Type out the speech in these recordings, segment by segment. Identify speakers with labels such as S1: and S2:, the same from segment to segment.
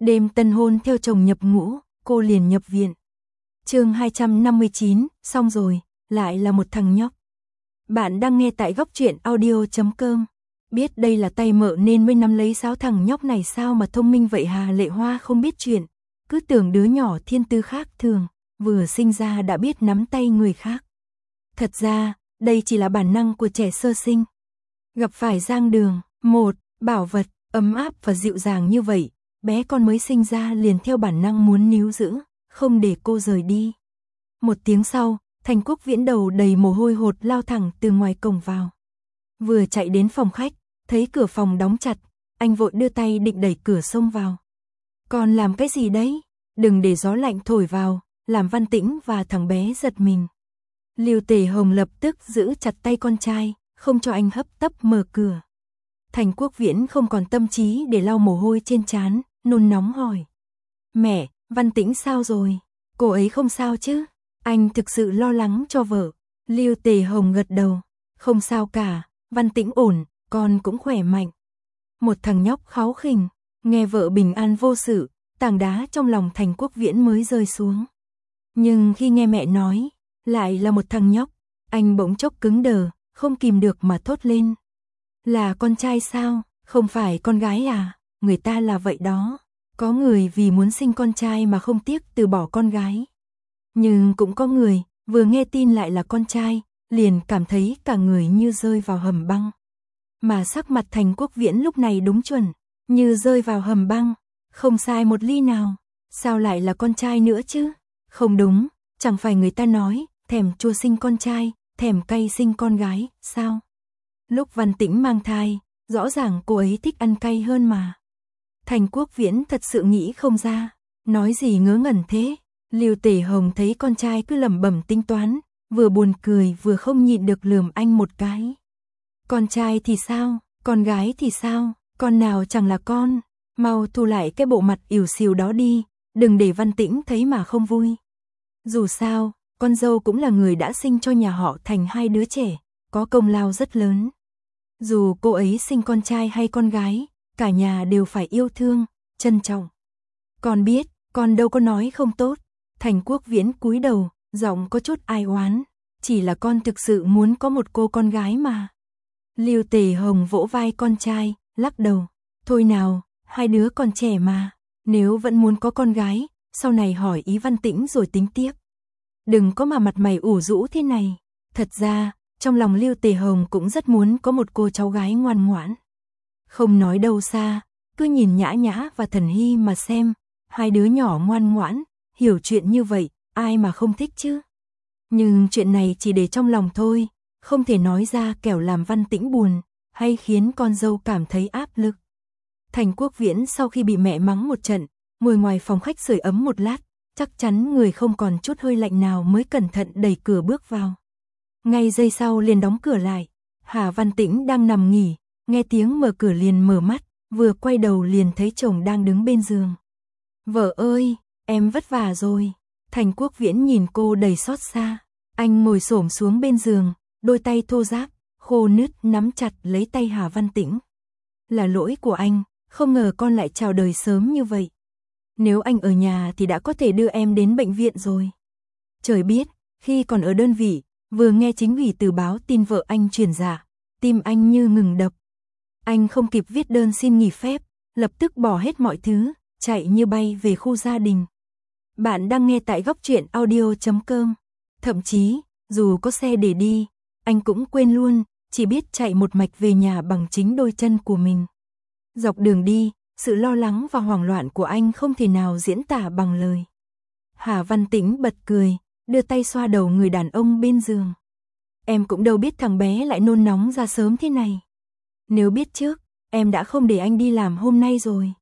S1: Đêm tân hôn theo chồng nhập ngũ, cô liền nhập viện. Chương 259, xong rồi, lại là một thằng nhóc. Bạn đang nghe tại góc truyện audio.com. Biết đây là tay mợ nên mới nắm lấy sáo thằng nhóc này sao mà thông minh vậy Hà Lệ Hoa không biết chuyện. Cứ tưởng đứa nhỏ thiên tư khác thường, vừa sinh ra đã biết nắm tay người khác. Thật ra, đây chỉ là bản năng của trẻ sơ sinh. Gặp phải Giang Đường, một bảo vật, ấm áp và dịu dàng như vậy, bé con mới sinh ra liền theo bản năng muốn níu giữ, không để cô rời đi. Một tiếng sau, Thành Quốc Viễn đầu đầy mồ hôi hột lao thẳng từ ngoài cổng vào. Vừa chạy đến phòng khách, thấy cửa phòng đóng chặt, anh vội đưa tay định đẩy cửa xông vào. Con làm cái gì đấy? Đừng để gió lạnh thổi vào, làm Văn Tĩnh và thằng bé giật mình. Lưu Tề Hồng lập tức giữ chặt tay con trai, không cho anh hấp tấp mở cửa. Thành Quốc Viễn không còn tâm trí để lau mồ hôi trên trán, nôn nóng hỏi. Mẹ, Văn Tĩnh sao rồi? Cô ấy không sao chứ? Anh thực sự lo lắng cho vợ. Lưu Tề Hồng gật đầu. Không sao cả, Văn Tĩnh ổn, con cũng khỏe mạnh. Một thằng nhóc kháu khỉnh, nghe vợ bình an vô sự, tảng đá trong lòng Thành Quốc Viễn mới rơi xuống. Nhưng khi nghe mẹ nói, lại là một thằng nhóc, anh bỗng chốc cứng đờ, không kìm được mà thốt lên. Là con trai sao? Không phải con gái à? Người ta là vậy đó. Có người vì muốn sinh con trai mà không tiếc từ bỏ con gái. Nhưng cũng có người, vừa nghe tin lại là con trai, liền cảm thấy cả người như rơi vào hầm băng. Mà sắc mặt Thành Quốc Viễn lúc này đúng chuẩn, như rơi vào hầm băng, không sai một ly nào. Sao lại là con trai nữa chứ? Không đúng, chẳng phải người ta nói, thèm chua sinh con trai, thèm cay sinh con gái, sao? Lúc Văn Tĩnh mang thai, rõ ràng cô ấy thích ăn cay hơn mà. Thành Quốc Viễn thật sự nghĩ không ra, nói gì ngớ ngẩn thế. Lưu Tề Hồng thấy con trai cứ lẩm bẩm tính toán, vừa buồn cười vừa không nhịn được lườm anh một cái. Con trai thì sao, con gái thì sao, con nào chẳng là con, mau thu lại cái bộ mặt ỉu xìu đó đi, đừng để Văn Tĩnh thấy mà không vui. Dù sao, con dâu cũng là người đã sinh cho nhà họ Thành hai đứa trẻ, có công lao rất lớn. Dù cô ấy sinh con trai hay con gái, cả nhà đều phải yêu thương, trân trọng. Con biết, con đâu có nói không tốt. Thành Quốc Viễn cúi đầu, giọng có chút ai oán. Chỉ là con thực sự muốn có một cô con gái mà. Lưu Tề Hồng vỗ vai con trai, lắc đầu. Thôi nào, hai đứa còn trẻ mà. Nếu vẫn muốn có con gái, sau này hỏi ý Văn Tĩnh rồi tính tiếp. Đừng có mà mặt mày ủ rũ thế này. Thật ra, trong lòng Lưu Tề Hồng cũng rất muốn có một cô cháu gái ngoan ngoãn. Không nói đâu xa, cứ nhìn Nhã Nhã và Thần Hy mà xem. Hai đứa nhỏ ngoan ngoãn, hiểu chuyện như vậy, ai mà không thích chứ. Nhưng chuyện này chỉ để trong lòng thôi, không thể nói ra kẻo làm Văn Tĩnh buồn, hay khiến con dâu cảm thấy áp lực. Thành Quốc Viễn sau khi bị mẹ mắng một trận, ngồi ngoài phòng khách sưởi ấm một lát, chắc chắn người không còn chút hơi lạnh nào mới cẩn thận đẩy cửa bước vào. Ngay giây sau liền đóng cửa lại. Hà Văn Tĩnh đang nằm nghỉ, nghe tiếng mở cửa liền mở mắt, vừa quay đầu liền thấy chồng đang đứng bên giường. Vợ ơi, em vất vả rồi. Thành Quốc Viễn nhìn cô đầy xót xa. Anh ngồi xổm xuống bên giường, đôi tay thô ráp, khô nứt nắm chặt lấy tay Hà Văn Tĩnh. Là lỗi của anh, không ngờ con lại chào đời sớm như vậy. Nếu anh ở nhà thì đã có thể đưa em đến bệnh viện rồi. Trời biết, khi còn ở đơn vị, vừa nghe chính ủy từ báo tin vợ anh chuyển dạ, tim anh như ngừng đập. Anh không kịp viết đơn xin nghỉ phép, lập tức bỏ hết mọi thứ, chạy như bay về khu gia đình. Bạn đang nghe tại góc truyện audio.com. Thậm chí, dù có xe để đi, anh cũng quên luôn, chỉ biết chạy một mạch về nhà bằng chính đôi chân của mình. Dọc đường đi, sự lo lắng và hoảng loạn của anh không thể nào diễn tả bằng lời. Hà Văn Tĩnh bật cười, đưa tay xoa đầu người đàn ông bên giường. Em cũng đâu biết thằng bé lại nôn nóng ra sớm thế này. Nếu biết trước, em đã không để anh đi làm hôm nay rồi.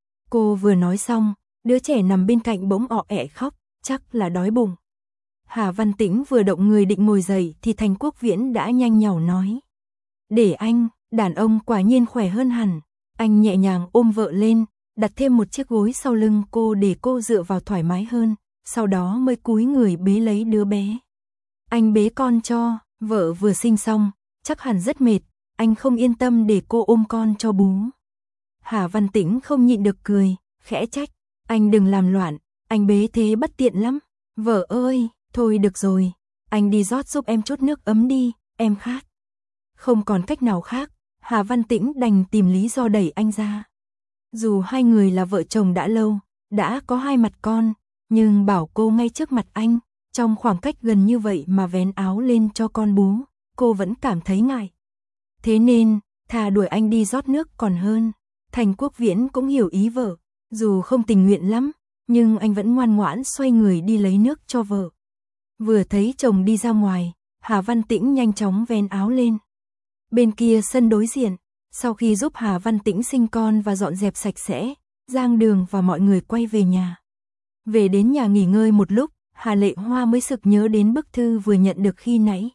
S1: Cô vừa nói xong, đứa trẻ nằm bên cạnh bỗng ọ ẹ khóc, chắc là đói bụng. Hà Văn Tĩnh vừa động người định ngồi dậy thì Thành Quốc Viễn đã nhanh nhảu nói. Để anh, đàn ông quả nhiên khỏe hơn hẳn. Anh nhẹ nhàng ôm vợ lên, đặt thêm một chiếc gối sau lưng cô để cô dựa vào thoải mái hơn, sau đó mới cúi người bế lấy đứa bé. Anh bế con cho, vợ vừa sinh xong, chắc hẳn rất mệt, anh không yên tâm để cô ôm con cho bú. Hà Văn Tĩnh không nhịn được cười, khẽ trách, anh đừng làm loạn, anh bế thế bất tiện lắm. Vợ ơi, thôi được rồi, anh đi rót giúp em chút nước ấm đi, em khát. Không còn cách nào khác, Hà Văn Tĩnh đành tìm lý do đẩy anh ra. Dù hai người là vợ chồng đã lâu, đã có hai mặt con, nhưng bảo cô ngay trước mặt anh, trong khoảng cách gần như vậy mà vén áo lên cho con bú, cô vẫn cảm thấy ngại. Thế nên, thà đuổi anh đi rót nước còn hơn. Thành Quốc Viễn cũng hiểu ý vợ, dù không tình nguyện lắm, nhưng anh vẫn ngoan ngoãn xoay người đi lấy nước cho vợ. Vừa thấy chồng đi ra ngoài, Hà Văn Tĩnh nhanh chóng vén áo lên. Bên kia sân đối diện, sau khi giúp Hà Văn Tĩnh sinh con và dọn dẹp sạch sẽ, Giang Đường và mọi người quay về nhà. Về đến nhà nghỉ ngơi một lúc, Hà Lệ Hoa mới sực nhớ đến bức thư vừa nhận được khi nãy.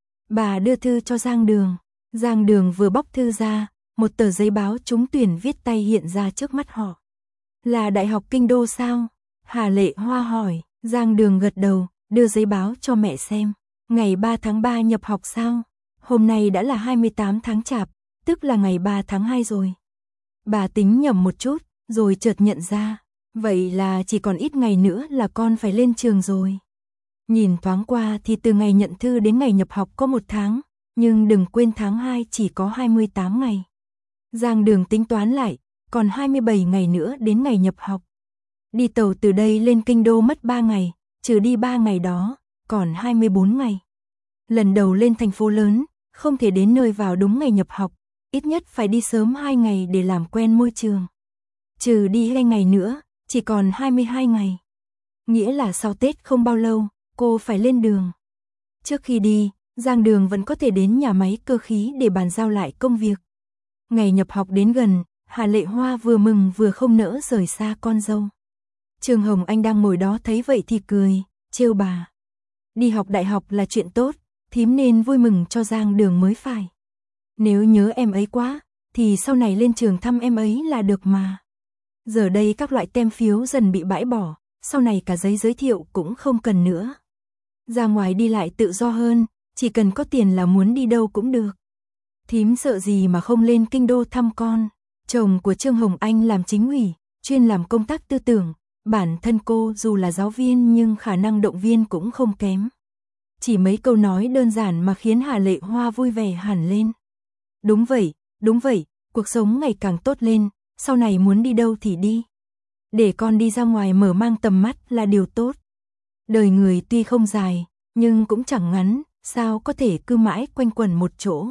S1: Bà đưa thư cho Giang Đường. Giang Đường vừa bóc thư ra, một tờ giấy báo trúng tuyển viết tay hiện ra trước mắt họ. Là Đại học Kinh Đô sao? Hà Lệ Hoa hỏi. Giang Đường gật đầu, đưa giấy báo cho mẹ xem. Ngày 3 tháng 3 nhập học sao? Hôm nay đã là 28 tháng Chạp, tức là ngày 3 tháng 2 rồi. Bà tính nhầm một chút, rồi chợt nhận ra. Vậy là chỉ còn ít ngày nữa là con phải lên trường rồi. Nhìn thoáng qua thì từ ngày nhận thư đến ngày nhập học có 1 tháng, nhưng đừng quên tháng 2 chỉ có 28 ngày. Giang Đường tính toán lại, còn 27 ngày nữa đến ngày nhập học. Đi tàu từ đây lên Kinh Đô mất 3 ngày, trừ đi 3 ngày đó, còn 24 ngày. Lần đầu lên thành phố lớn, không thể đến nơi vào đúng ngày nhập học, ít nhất phải đi sớm 2 ngày để làm quen môi trường. Trừ đi 2 ngày nữa, chỉ còn 22 ngày. Nghĩa là sau Tết không bao lâu, cô phải lên đường. Trước khi đi, Giang Đường vẫn có thể đến nhà máy cơ khí để bàn giao lại công việc. Ngày nhập học đến gần, Hà Lệ Hoa vừa mừng vừa không nỡ rời xa con dâu. Trương Hồng Anh đang ngồi đó thấy vậy thì cười, trêu bà. Đi học đại học là chuyện tốt, thím nên vui mừng cho Giang Đường mới phải. Nếu nhớ em ấy quá, thì sau này lên trường thăm em ấy là được mà. Giờ đây các loại tem phiếu dần bị bãi bỏ, sau này cả giấy giới thiệu cũng không cần nữa. Ra ngoài đi lại tự do hơn, chỉ cần có tiền là muốn đi đâu cũng được. Thím sợ gì mà không lên Kinh Đô thăm con. Chồng của Trương Hồng Anh làm chính ủy, chuyên làm công tác tư tưởng. Bản thân cô dù là giáo viên nhưng khả năng động viên cũng không kém. Chỉ mấy câu nói đơn giản mà khiến Hà Lệ Hoa vui vẻ hẳn lên. Đúng vậy, cuộc sống ngày càng tốt lên, sau này muốn đi đâu thì đi. Để con đi ra ngoài mở mang tầm mắt là điều tốt. Đời người tuy không dài, nhưng cũng chẳng ngắn, sao có thể cứ mãi quanh quẩn một chỗ.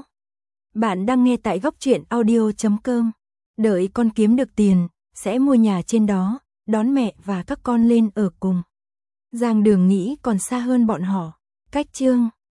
S1: Bạn đang nghe tại Góc Truyện Audio.com. Đợi con kiếm được tiền, sẽ mua nhà trên đó, đón mẹ và các con lên ở cùng. Giang Đường nghĩ còn xa hơn bọn họ. Cách chương